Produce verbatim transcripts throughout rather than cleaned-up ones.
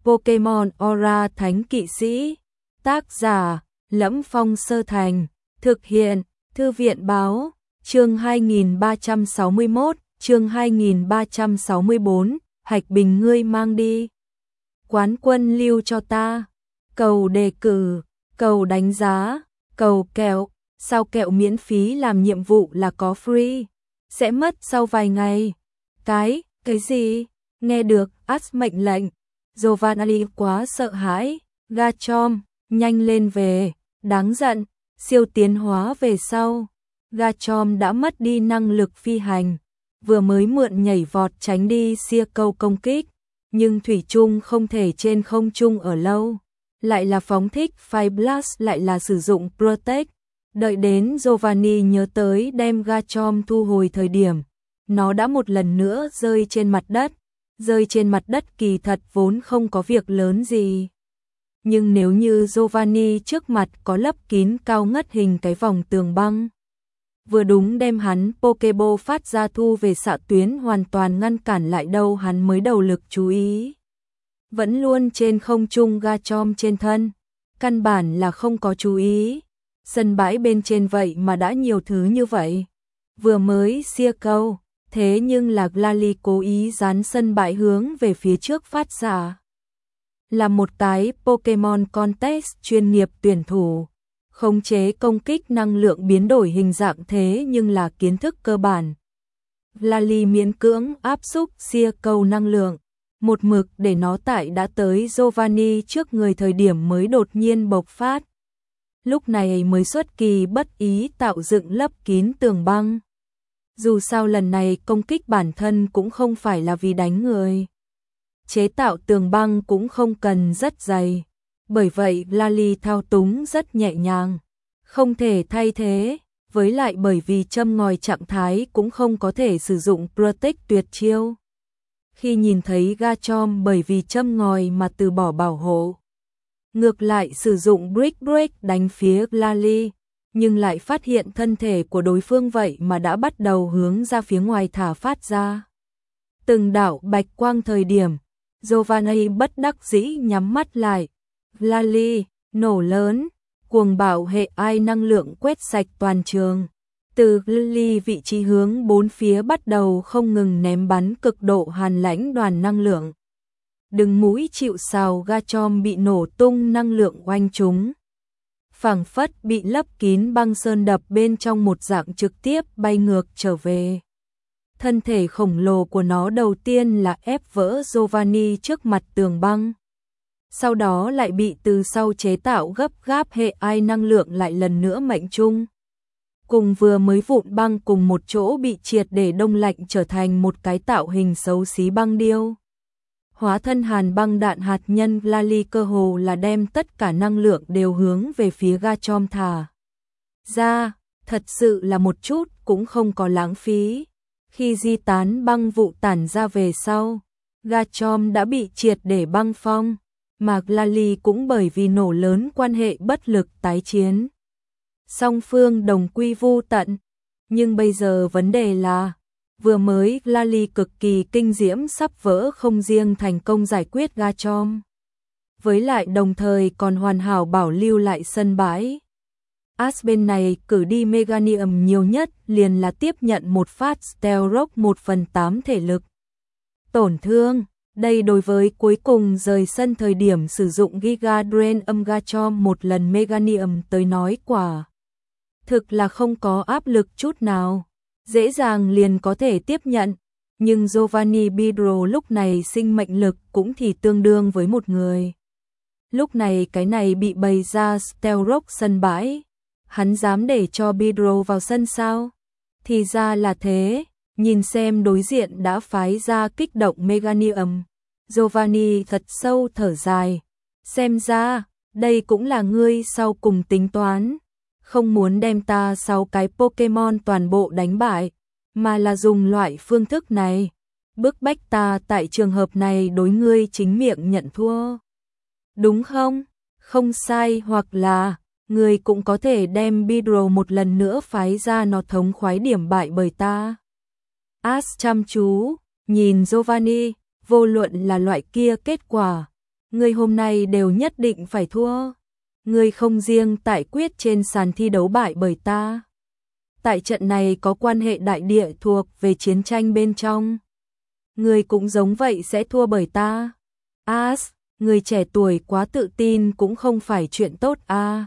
Pokemon Aura Thánh Kỵ Sĩ. Tác giả: Lẫm Phong Sơ Thành. Thực hiện: Thư viện báo. Chương hai nghìn ba trăm sáu mươi mốt, chương hai nghìn ba trăm sáu mươi bốn, Hạch Bình ngươi mang đi. Quán quân lưu cho ta. Cầu đề cử, cầu đánh giá, cầu kẹo. Sao kẹo miễn phí làm nhiệm vụ là có free? Sẽ mất sau vài ngày. Cái, cái gì? Nghe được, Ash mệnh lệnh. Giovanni quá sợ hãi. Garchomp, nhanh lên về. Đáng giận, siêu tiến hóa về sau. Garchomp đã mất đi năng lực phi hành. Vừa mới mượn nhảy vọt tránh đi Sia câu công kích. Nhưng thủy chung không thể trên không trung ở lâu. Lại là phóng thích Fire Blast, lại là sử dụng Protect. Đợi đến Giovanni nhớ tới đem Garchomp thu hồi thời điểm, nó đã một lần nữa rơi trên mặt đất. Rơi trên mặt đất kỳ thật vốn không có việc lớn gì. Nhưng nếu như Giovanni trước mặt có lấp kín cao ngất hình cái vòng tường băng, vừa đúng đem hắn Pokeball phát ra thu về xạ tuyến hoàn toàn ngăn cản lại đâu hắn mới đầu lực chú ý. Vẫn luôn trên không trung Garchomp trên thân, căn bản là không có chú ý. Sân bãi bên trên vậy mà đã nhiều thứ như vậy. Vừa mới Sia câu, thế nhưng là Glalie cố ý dán sân bãi hướng về phía trước phát ra. Là một cái Pokemon Contest chuyên nghiệp tuyển thủ, khống chế công kích năng lượng biến đổi hình dạng thế nhưng là kiến thức cơ bản. Glalie miễn cưỡng áp xúc Sia câu năng lượng, một mực để nó tại đã tới Giovanni trước người thời điểm mới đột nhiên bộc phát. Lúc này mới xuất kỳ bất ý tạo dựng lấp kín tường băng. Dù sao lần này công kích bản thân cũng không phải là vì đánh người. Chế tạo tường băng cũng không cần rất dày. Bởi vậy Glalie thao túng rất nhẹ nhàng. Không thể thay thế. Với lại bởi vì châm ngòi trạng thái cũng không có thể sử dụng Protect tuyệt chiêu. Khi nhìn thấy Garchomp bởi vì châm ngòi mà từ bỏ bảo hộ, ngược lại sử dụng Brick Break đánh phía Glalie, nhưng lại phát hiện thân thể của đối phương vậy mà đã bắt đầu hướng ra phía ngoài thả phát ra từng đạo bạch quang thời điểm, Giovanni bất đắc dĩ nhắm mắt lại. Glalie, nổ lớn, cuồng bạo hệ ai năng lượng quét sạch toàn trường. Từ Glalie vị trí hướng bốn phía bắt đầu không ngừng ném bắn cực độ hàn lãnh đoàn năng lượng. Đừng mũi chịu sào Garchomp bị nổ tung năng lượng oanh chúng. Phảng phất bị lấp kín băng sơn đập bên trong một dạng trực tiếp bay ngược trở về. Thân thể khổng lồ của nó đầu tiên là ép vỡ Giovanni trước mặt tường băng. Sau đó lại bị từ sau chế tạo gấp gáp hệ ai năng lượng lại lần nữa mệnh trung. Cùng vừa mới vụn băng cùng một chỗ bị triệt để đông lạnh trở thành một cái tạo hình xấu xí băng điêu. Hóa thân hàn băng đạn hạt nhân Glalie cơ hồ là đem tất cả năng lượng đều hướng về phía Garchomp thả ra, thật sự là một chút cũng không có lãng phí. Khi di tán băng vụ tản ra về sau, Garchomp đã bị triệt để băng phong, mà Glalie cũng bởi vì nổ lớn quan hệ bất lực tái chiến. Song phương đồng quy vu tận, nhưng bây giờ vấn đề là vừa mới Glalie cực kỳ kinh diễm sắp vỡ không riêng thành công giải quyết Garchomp, với lại đồng thời còn hoàn hảo bảo lưu lại sân bãi. Ash bên này cử đi Meganium nhiều nhất liền là tiếp nhận một phát Stealth Rock một phần tám thể lực tổn thương. Đây đối với cuối cùng rời sân thời điểm sử dụng Giga Drain âm Garchomp một lần Meganium tới nói quả thực là không có áp lực chút nào, dễ dàng liền có thể tiếp nhận. Nhưng Giovanni Bidro lúc này sinh mệnh lực cũng thì tương đương với một người. Lúc này cái này bị bày ra Stealth Rock sân bãi, hắn dám để cho Bidro vào sân sao? Thì ra là thế. Nhìn xem đối diện đã phái ra kích động Meganium, Giovanni thật sâu thở dài. Xem ra, đây cũng là ngươi sau cùng tính toán. Không muốn đem ta sau cái Pokemon toàn bộ đánh bại, mà là dùng loại phương thức này, bức bách ta tại trường hợp này đối ngươi chính miệng nhận thua. Đúng không? Không sai, hoặc là ngươi cũng có thể đem Bidro một lần nữa phái ra nó thống khoái điểm bại bởi ta. Ash chăm chú nhìn Giovanni, vô luận là loại kia kết quả, ngươi hôm nay đều nhất định phải thua. Ngươi không riêng tại quyết trên sàn thi đấu bại bởi ta. Tại trận này có quan hệ đại địa thuộc về chiến tranh bên trong. Ngươi cũng giống vậy sẽ thua bởi ta. As, người trẻ tuổi quá tự tin cũng không phải chuyện tốt a.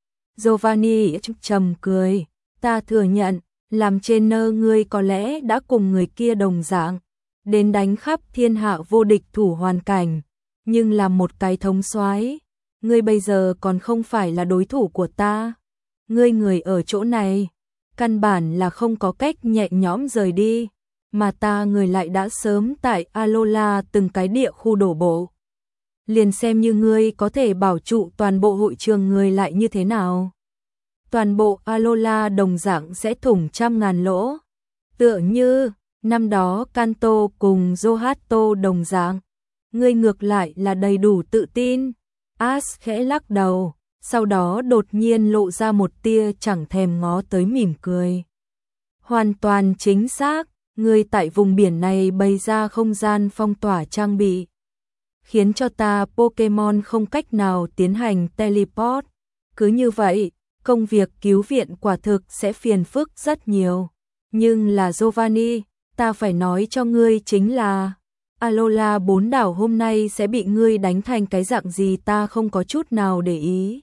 Giovanni trầm cười, ta thừa nhận, làm trainer ngươi có lẽ đã cùng người kia đồng dạng, đến đánh khắp thiên hạ vô địch thủ hoàn cảnh, nhưng là một cái thống soái, ngươi bây giờ còn không phải là đối thủ của ta. Ngươi người ở chỗ này, căn bản là không có cách nhẹ nhõm rời đi, mà ta người lại đã sớm tại Alola từng cái địa khu đổ bộ. Liền xem như ngươi có thể bảo trụ toàn bộ hội trường người lại như thế nào. Toàn bộ Alola đồng dạng sẽ thủng trăm ngàn lỗ. Tựa như, năm đó Kanto cùng Zohato đồng dạng. Ngươi ngược lại là đầy đủ tự tin. As khẽ lắc đầu, sau đó đột nhiên lộ ra một tia chẳng thèm ngó tới mỉm cười. Hoàn toàn chính xác, ngươi tại vùng biển này bày ra không gian phong tỏa trang bị, khiến cho ta Pokemon không cách nào tiến hành teleport. Cứ như vậy, công việc cứu viện quả thực sẽ phiền phức rất nhiều. Nhưng là Giovanni, ta phải nói cho ngươi chính là Alola bốn đảo hôm nay sẽ bị ngươi đánh thành cái dạng gì ta không có chút nào để ý.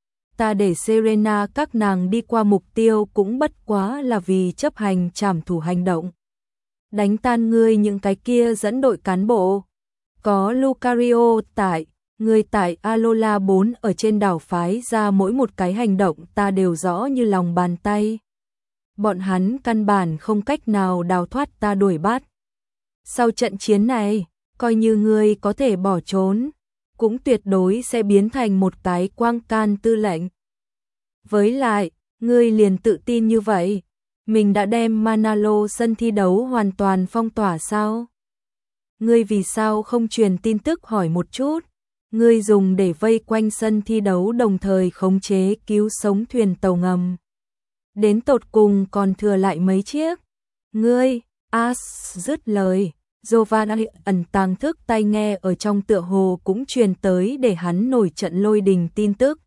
Ta để Serena các nàng đi qua mục tiêu cũng bất quá là vì chấp hành trảm thủ hành động. Đánh tan ngươi những cái kia dẫn đội cán bộ. Có Lucario tại, người tại Alola bốn ở trên đảo phái ra mỗi một cái hành động ta đều rõ như lòng bàn tay. Bọn hắn căn bản không cách nào đào thoát ta đuổi bắt. Sau trận chiến này, coi như ngươi có thể bỏ trốn, cũng tuyệt đối sẽ biến thành một cái quang can tư lệnh. Với lại, ngươi liền tự tin như vậy, mình đã đem Manalo sân thi đấu hoàn toàn phong tỏa sao? Ngươi vì sao không truyền tin tức hỏi một chút? Ngươi dùng để vây quanh sân thi đấu đồng thời khống chế cứu sống thuyền tàu ngầm. Đến tột cùng còn thừa lại mấy chiếc? Ngươi, As dứt lời, Giovanni ẩn tàng thức tai nghe ở trong tựa hồ cũng truyền tới để hắn nổi trận lôi đình tin tức.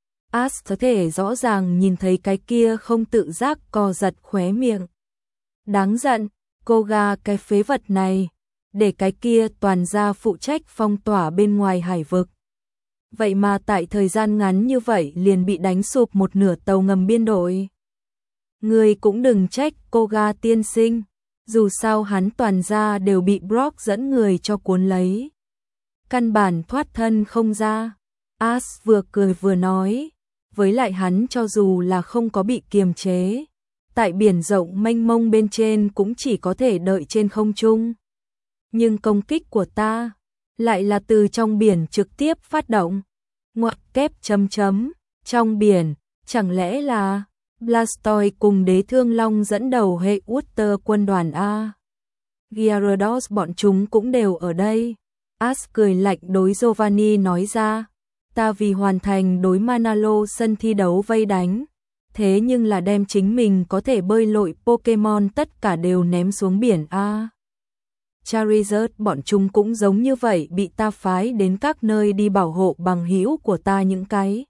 As có thể rõ ràng nhìn thấy cái kia không tự giác co giật khóe miệng. Đáng giận, cô gà cái phế vật này, để cái kia toàn ra phụ trách phong tỏa bên ngoài hải vực. Vậy mà tại thời gian ngắn như vậy liền bị đánh sụp một nửa tàu ngầm biên đội. Người cũng đừng trách cô gà tiên sinh, dù sao hắn toàn ra đều bị Brock dẫn người cho cuốn lấy. Căn bản thoát thân không ra. As vừa cười vừa nói, với lại hắn cho dù là không có bị kiềm chế, tại biển rộng mênh mông bên trên cũng chỉ có thể đợi trên không trung. Nhưng công kích của ta lại là từ trong biển trực tiếp phát động. Ngoặc kép chấm chấm, trong biển, chẳng lẽ là Blastoise cùng đế thương long dẫn đầu hệ Water quân đoàn A. Gyarados bọn chúng cũng đều ở đây. As cười lạnh đối Giovanni nói ra, ta vì hoàn thành đối Manalo sân thi đấu vây đánh, thế nhưng là đem chính mình có thể bơi lội Pokemon tất cả đều ném xuống biển A. Charizard bọn chúng cũng giống như vậy bị ta phái đến các nơi đi bảo hộ bằng hữu của ta những cái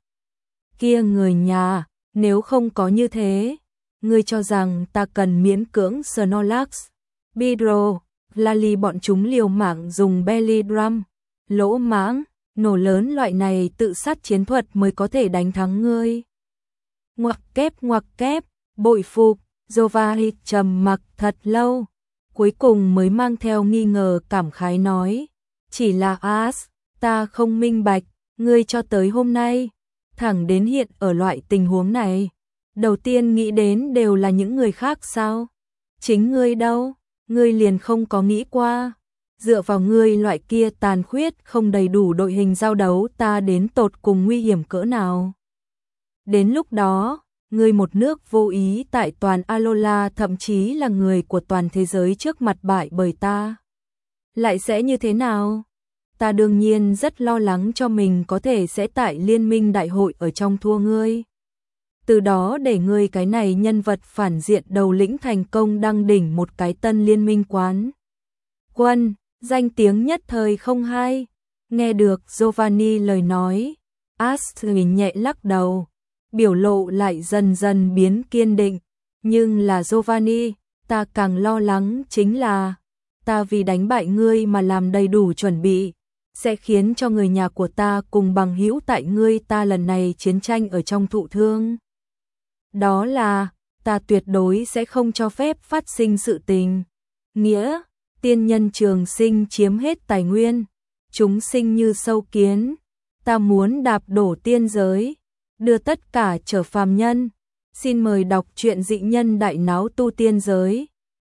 kia người nhà, nếu không có như thế, ngươi cho rằng ta cần miễn cưỡng Snorlax, Beedrill, Lally bọn chúng liều mạng dùng Belly Drum, lỗ mãng, nổ lớn loại này tự sát chiến thuật mới có thể đánh thắng ngươi. Ngoặc kép ngoặc kép, bội phục, Giovanni trầm mặc thật lâu, cuối cùng mới mang theo nghi ngờ cảm khái nói, chỉ là As, ta không minh bạch, ngươi cho tới hôm nay, thẳng đến hiện ở loại tình huống này, đầu tiên nghĩ đến đều là những người khác sao? Chính ngươi đâu, ngươi liền không có nghĩ qua, dựa vào ngươi loại kia tàn khuyết không đầy đủ đội hình giao đấu ta đến tột cùng nguy hiểm cỡ nào. Đến lúc đó, ngươi một nước vô ý tại toàn Alola thậm chí là người của toàn thế giới trước mặt bại bởi ta. Lại sẽ như thế nào? Ta đương nhiên rất lo lắng cho mình có thể sẽ tại liên minh đại hội ở trong thua ngươi. Từ đó để ngươi cái này nhân vật phản diện đầu lĩnh thành công đăng đỉnh một cái tân liên minh quán. Quân, danh tiếng nhất thời không hay. Nghe được Giovanni lời nói, Astrid nhẹ lắc đầu, biểu lộ lại dần dần biến kiên định. Nhưng là Giovanni, ta càng lo lắng chính là, ta vì đánh bại ngươi mà làm đầy đủ chuẩn bị, sẽ khiến cho người nhà của ta cùng bằng hữu tại ngươi ta lần này chiến tranh ở trong thụ thương. Đó là, ta tuyệt đối sẽ không cho phép phát sinh sự tình. Nghĩa, tiên nhân trường sinh chiếm hết tài nguyên, chúng sinh như sâu kiến, ta muốn đạp đổ tiên giới, đưa tất cả trở phàm nhân. Xin mời đọc truyện Dị Nhân Đại Náo Tu Tiên Giới.